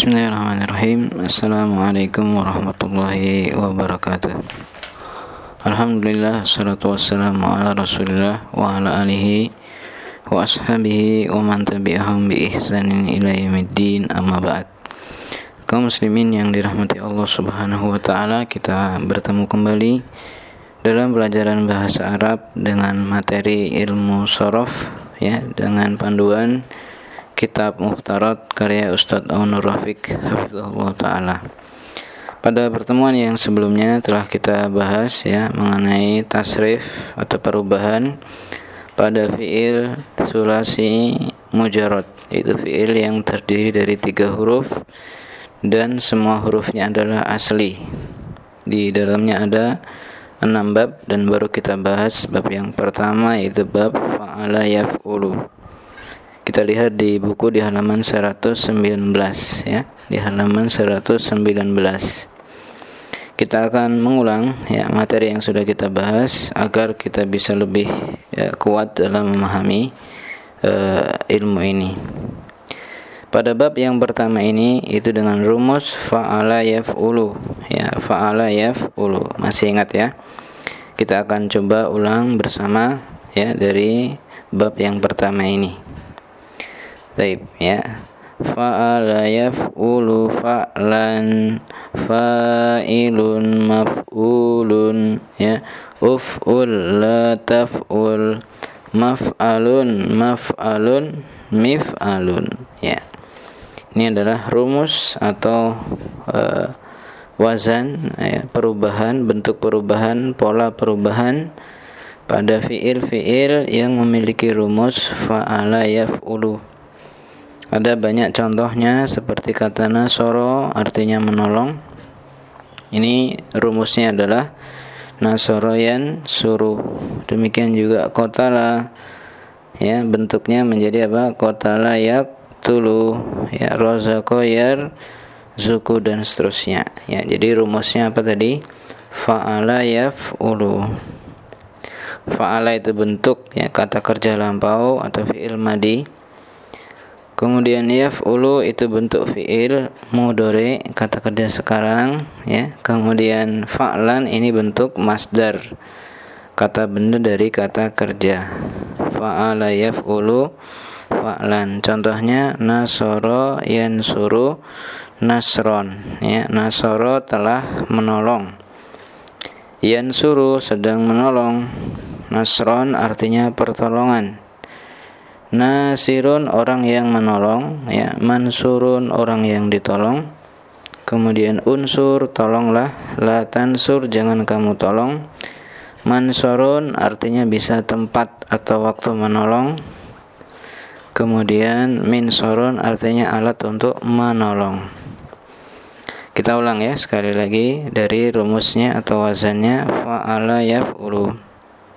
Bismillahirrahmanirrahim. Assalamualaikum warahmatullahi wabarakatuh. Alhamdulillah, salatu wassalamu ala rasulillah wa ala alihi wa ashabihi wa man tabi'ahum bi ihsanin ila yaumiddin, amma ba'd. Kaum muslimin yang dirahmati Allah subhanahu wa ta'ala, kita bertemu kembali dalam pelajaran bahasa Arab dengan materi ilmu shorof, ya, dengan panduan Kitab Mukhtarat karya Ustadz Aunur Rafiq hafizahullah ta'ala. Pada pertemuan yang sebelumnya telah kita bahas, ya, mengenai tasrif atau perubahan pada fi'il sulasi mujarrad, yaitu fi'il yang terdiri dari 3 huruf dan semua hurufnya adalah asli. Di dalamnya ada 6 bab, dan baru kita bahas bab yang pertama, yaitu bab fa'ala yaf'ulu. Kita lihat di buku di halaman 119, ya, di halaman 119. Kita akan mengulang, ya, materi yang sudah kita bahas agar kita bisa lebih, ya, kuat dalam memahami ilmu ini. Pada bab yang pertama ini itu dengan rumus fa'ala yaf'ulu, ya, fa'ala yaf'ulu. Masih ingat, ya? Kita akan coba ulang bersama, ya, dari bab yang pertama ini. Baik, ya. Fa'ala yaf'ulu fa'lan fa'ilun maf'ulun, ya. Uf'ul la taf'ul maf'alun maf'alun mif'alun, ya. Ini adalah rumus atau wazan, ya, perubahan, bentuk perubahan, pola perubahan pada fi'il-fi'il yang memiliki rumus fa'ala yaf'ulu. Ada banyak contohnya, seperti kata nasoro, artinya menolong. Ini rumusnya adalah nasoro yansuru. Demikian juga qatala, ya, bentuknya menjadi apa? Qatala yaqtulu, ya, razaqo yarzuqu, dan seterusnya, ya. Jadi rumusnya apa tadi? Fa'ala yaf'ulu. Fa'ala itu bentuk, ya, kata kerja lampau atau fi'il madi. Kemudian yaf'ulu itu bentuk fi'il mudhari, kata kerja sekarang, ya. Kemudian fa'lan ini bentuk masdar, kata benda dari kata kerja. Fa'ala yaf'ulu fa'lan. Contohnya nasoro yansuru nasron, ya. Nasoro telah menolong, yansuru sedang menolong, nasron artinya pertolongan. Nasirun orang yang menolong, ya. Mansurun orang yang ditolong. Kemudian unsur tolonglah, la tansur jangan kamu tolong. Mansurun artinya bisa tempat atau waktu menolong. Kemudian minsurun artinya alat untuk menolong. Kita ulang, ya, sekali lagi dari rumusnya atau wazannya fa'ala yaf'ulu.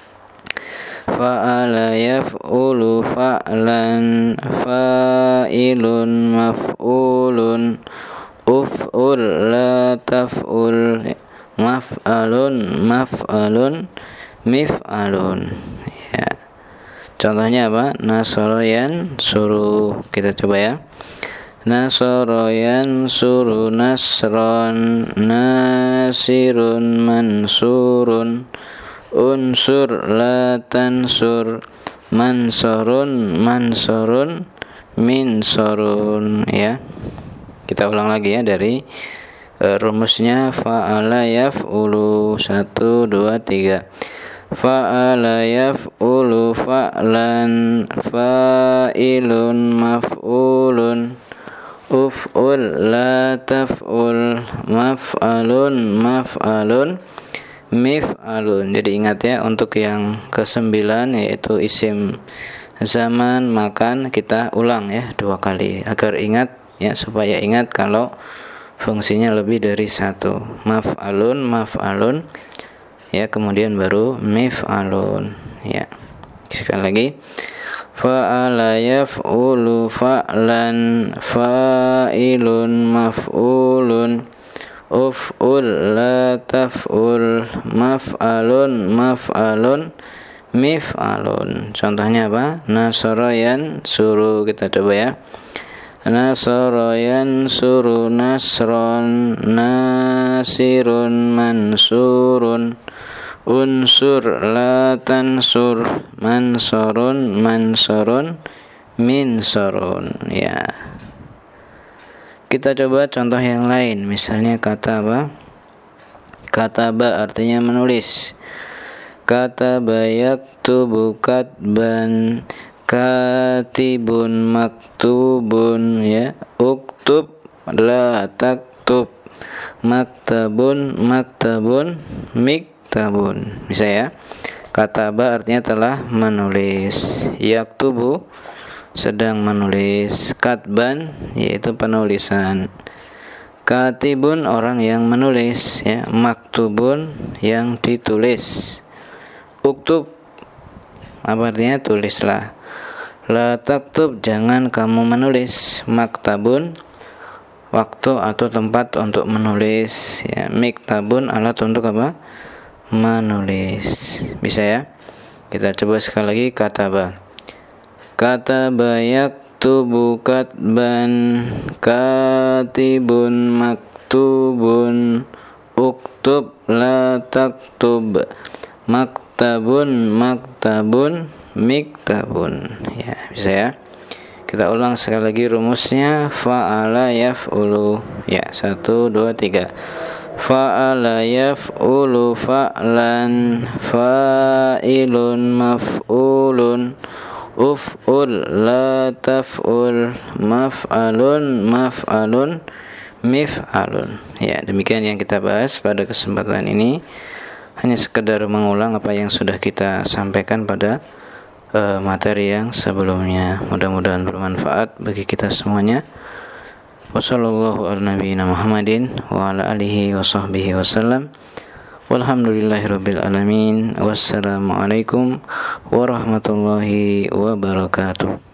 Fa'ala yaf'ulu fa'lan fa'ilun maf'ulun uf'ul la taf'ul maf'alun maf'alun mif'alun, ya. Contohnya apa? Nasara yansuru. Kita coba, ya. Nasara yansuru nasran nasirun mansurun unsur la tansur mansurun mansurun minsurun, ya. Kita ulang lagi, ya, dari rumusnya fa'ala yaf'ulu. 1, 2, 3. Fa'ala yaf'ulu fa'lan fa'ilun maf'ulun uf'ul la taf'ul maf'alun maf'alun mif'alun. Jadi ingat, ya, untuk yang ke-9 yaitu isim zaman makan, kita ulang, ya, 2 kali agar ingat, ya, supaya ingat kalau fungsinya lebih dari 1. Maf'alun maf'alun, ya, kemudian baru mif'alun, ya. Sekali lagi, fa'ala yaf'ulu fa'lan fa'ilun maf'ulun uf'ul la taf'ul maf'alun maf'alun mif'alun. Contohnya apa? Nasara yansuru. Kita coba, ya. nasara yansuru nasron, nasirun mansurun, unsur la tansur, mansurun mansurun, minsarun. Ya, kita coba contoh yang lain. Misalnya kata apa? Kataba artinya menulis. Kataba yaktubu katban, katibun maktubun, ya. Uktub la taktub, maktabun maktabun, miktabun. Bisa ya? Kataba artinya telah menulis. Yaktubu sedang menulis. Katban yaitu penulisan. Katibun orang yang menulis, ya. Maktubun yang ditulis. Uktub apa artinya? Tulislah. La taktub jangan kamu menulis. Maktabun waktu atau tempat untuk menulis, ya. Miktabun alat untuk apa? Menulis. Bisa ya? Kita coba sekali lagi. Kataba. Kataba yaktubu katban, katibun maktubun, uktub la taktub, maktabun maktabun, miktabun. Ya, bisa ya? Kita ulang sekali lagi rumusnya. Fa'ala yaf'ulu. Ya, 1, 2, 3. Fa'ala yaf'ulu fa'lan, fa'ilun maf'ulun, uf'ul la taf'ul, maf'alun maf'alun, mif'alun. Ya, demikian yang kita bahas pada kesempatan ini. Hanya sekedar mengulang apa yang sudah kita sampaikan pada materi yang sebelumnya. Mudah-mudahan bermanfaat bagi kita semuanya. Wassallallahu ala nabiyyina Muhammadin wa ala alihi wa sahbihi wasallam. Walhamdulillahirabbil alamin. Wassalamualaikum warahmatullahi wabarakatuh.